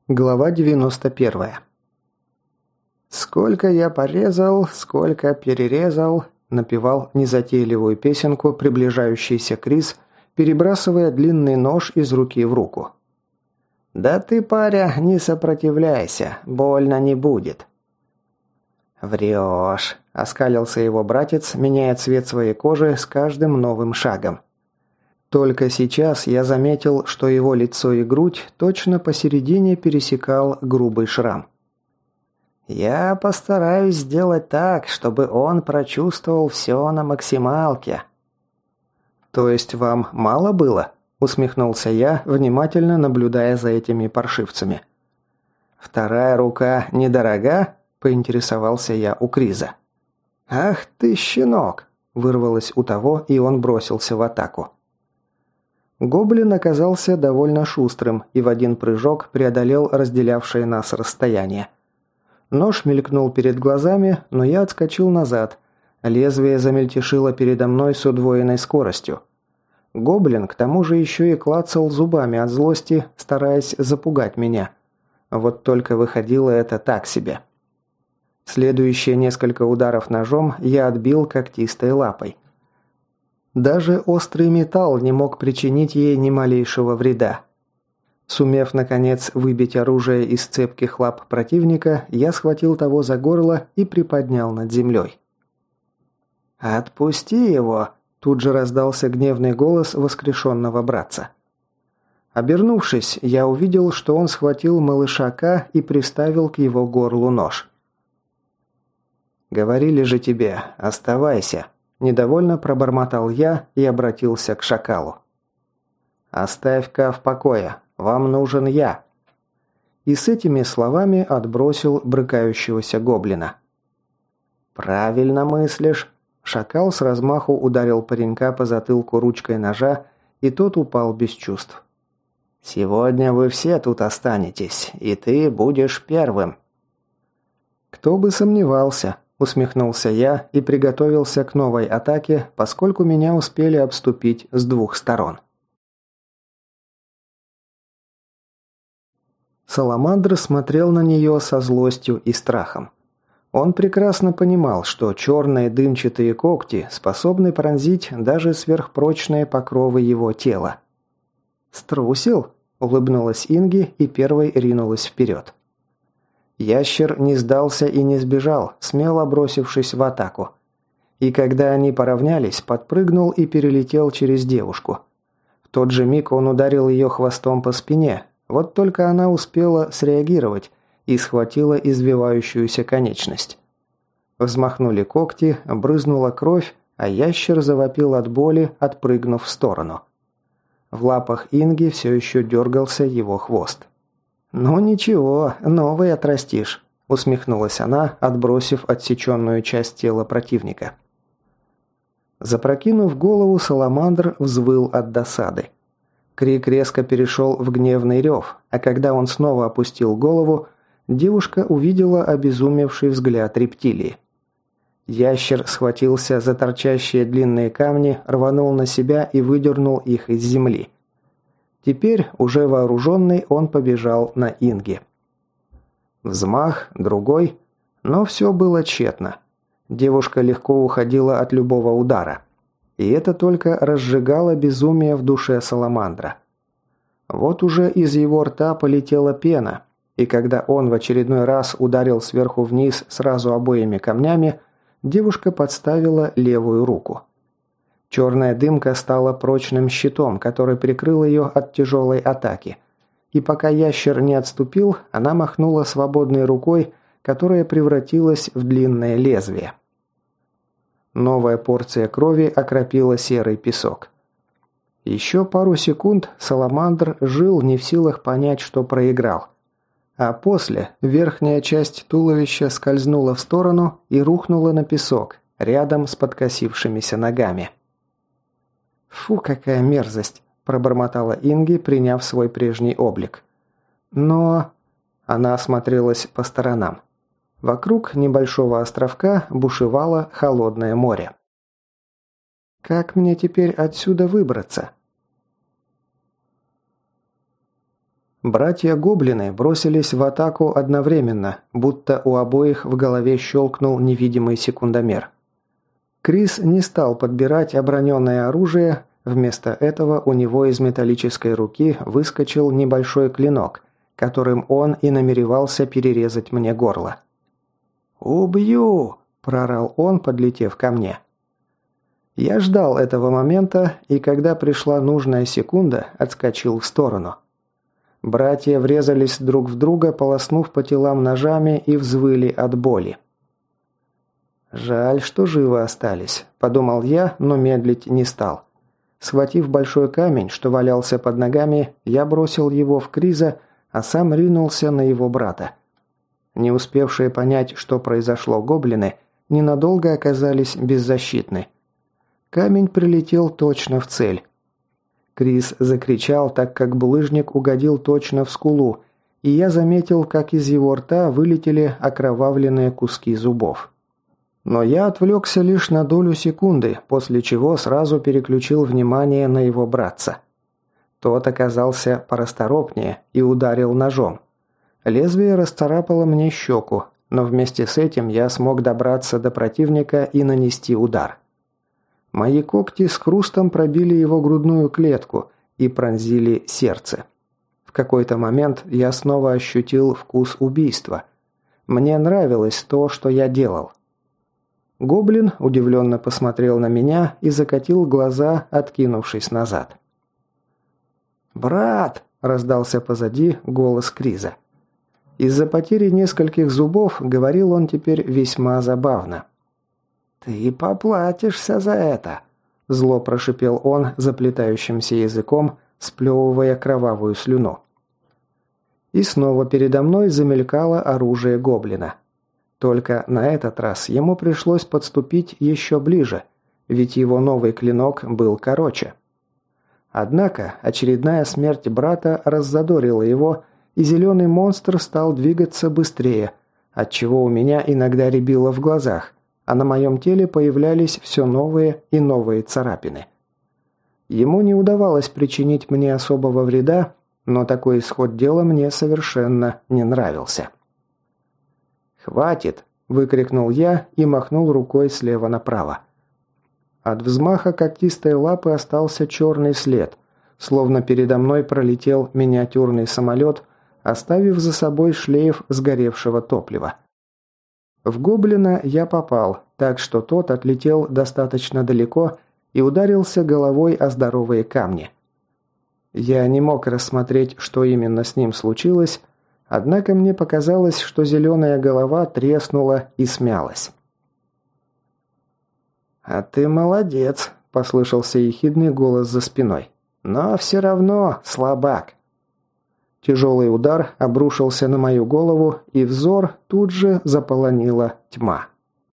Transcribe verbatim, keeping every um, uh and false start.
Глава девяносто первая. «Сколько я порезал, сколько перерезал», – напевал незатейливую песенку приближающийся Крис, перебрасывая длинный нож из руки в руку. «Да ты, паря, не сопротивляйся, больно не будет». «Врешь», – оскалился его братец, меняя цвет своей кожи с каждым новым шагом. Только сейчас я заметил, что его лицо и грудь точно посередине пересекал грубый шрам. «Я постараюсь сделать так, чтобы он прочувствовал все на максималке». «То есть вам мало было?» – усмехнулся я, внимательно наблюдая за этими паршивцами. «Вторая рука недорога?» – поинтересовался я у Криза. «Ах ты, щенок!» – вырвалось у того, и он бросился в атаку. Гоблин оказался довольно шустрым и в один прыжок преодолел разделявшее нас расстояние. Нож мелькнул перед глазами, но я отскочил назад. Лезвие замельтешило передо мной с удвоенной скоростью. Гоблин к тому же еще и клацал зубами от злости, стараясь запугать меня. Вот только выходило это так себе. Следующие несколько ударов ножом я отбил когтистой лапой. Даже острый металл не мог причинить ей ни малейшего вреда. Сумев, наконец, выбить оружие из цепких лап противника, я схватил того за горло и приподнял над землей. «Отпусти его!» – тут же раздался гневный голос воскрешенного братца. Обернувшись, я увидел, что он схватил малыша К и приставил к его горлу нож. «Говорили же тебе, оставайся!» Недовольно пробормотал я и обратился к шакалу. «Оставь-ка в покое, вам нужен я». И с этими словами отбросил брыкающегося гоблина. «Правильно мыслишь». Шакал с размаху ударил паренька по затылку ручкой ножа, и тот упал без чувств. «Сегодня вы все тут останетесь, и ты будешь первым». «Кто бы сомневался», – усмехнулся я и приготовился к новой атаке, поскольку меня успели обступить с двух сторон. Саламандр смотрел на нее со злостью и страхом. Он прекрасно понимал, что черные дымчатые когти способны пронзить даже сверхпрочные покровы его тела. «Струсил?» – улыбнулась Инги и первой ринулась вперед. Ящер не сдался и не сбежал, смело бросившись в атаку. И когда они поравнялись, подпрыгнул и перелетел через девушку. В тот же миг он ударил ее хвостом по спине, вот только она успела среагировать и схватила извивающуюся конечность. Взмахнули когти, брызнула кровь, а ящер завопил от боли, отпрыгнув в сторону. В лапах Инги все еще дергался его хвост. «Ну ничего, новый отрастишь», – усмехнулась она, отбросив отсеченную часть тела противника. Запрокинув голову, Саламандр взвыл от досады. Крик резко перешел в гневный рев, а когда он снова опустил голову, девушка увидела обезумевший взгляд рептилии. Ящер схватился за торчащие длинные камни, рванул на себя и выдернул их из земли. Теперь, уже вооруженный, он побежал на Инги. Взмах, другой, но все было тщетно. Девушка легко уходила от любого удара. И это только разжигало безумие в душе Саламандра. Вот уже из его рта полетела пена, и когда он в очередной раз ударил сверху вниз сразу обоими камнями, девушка подставила левую руку. Черная дымка стала прочным щитом, который прикрыл ее от тяжелой атаки. И пока ящер не отступил, она махнула свободной рукой, которая превратилась в длинное лезвие. Новая порция крови окропила серый песок. Еще пару секунд Саламандр жил не в силах понять, что проиграл. А после верхняя часть туловища скользнула в сторону и рухнула на песок, рядом с подкосившимися ногами. «Фу, какая мерзость!» – пробормотала Инги, приняв свой прежний облик. «Но...» – она осмотрелась по сторонам. Вокруг небольшого островка бушевало холодное море. «Как мне теперь отсюда выбраться?» Братья-гоблины бросились в атаку одновременно, будто у обоих в голове щелкнул невидимый секундомер. Крис не стал подбирать оброненное оружие, вместо этого у него из металлической руки выскочил небольшой клинок, которым он и намеревался перерезать мне горло. «Убью!» – прорал он, подлетев ко мне. Я ждал этого момента, и когда пришла нужная секунда, отскочил в сторону. Братья врезались друг в друга, полоснув по телам ножами и взвыли от боли. «Жаль, что живы остались», – подумал я, но медлить не стал. Схватив большой камень, что валялся под ногами, я бросил его в Криза, а сам ринулся на его брата. Не успевшие понять, что произошло гоблины, ненадолго оказались беззащитны. Камень прилетел точно в цель. Крис закричал, так как булыжник угодил точно в скулу, и я заметил, как из его рта вылетели окровавленные куски зубов. Но я отвлекся лишь на долю секунды, после чего сразу переключил внимание на его братца. Тот оказался порасторопнее и ударил ножом. Лезвие расцарапало мне щеку, но вместе с этим я смог добраться до противника и нанести удар. Мои когти с хрустом пробили его грудную клетку и пронзили сердце. В какой-то момент я снова ощутил вкус убийства. Мне нравилось то, что я делал. Гоблин удивленно посмотрел на меня и закатил глаза, откинувшись назад. «Брат!» – раздался позади голос Криза. Из-за потери нескольких зубов говорил он теперь весьма забавно. «Ты поплатишься за это!» – зло прошипел он заплетающимся языком, сплевывая кровавую слюну. И снова передо мной замелькало оружие гоблина. Только на этот раз ему пришлось подступить еще ближе, ведь его новый клинок был короче. Однако очередная смерть брата раззадорила его, и зеленый монстр стал двигаться быстрее, отчего у меня иногда рябило в глазах, а на моем теле появлялись все новые и новые царапины. Ему не удавалось причинить мне особого вреда, но такой исход дела мне совершенно не нравился. «Хватит!» – выкрикнул я и махнул рукой слева направо. От взмаха когтистой лапы остался черный след, словно передо мной пролетел миниатюрный самолет, оставив за собой шлейф сгоревшего топлива. В гоблина я попал, так что тот отлетел достаточно далеко и ударился головой о здоровые камни. Я не мог рассмотреть, что именно с ним случилось, однако мне показалось, что зеленая голова треснула и смялась. «А ты молодец», – послышался ехидный голос за спиной. «Но все равно слабак». Тяжелый удар обрушился на мою голову, и взор тут же заполонила тьма.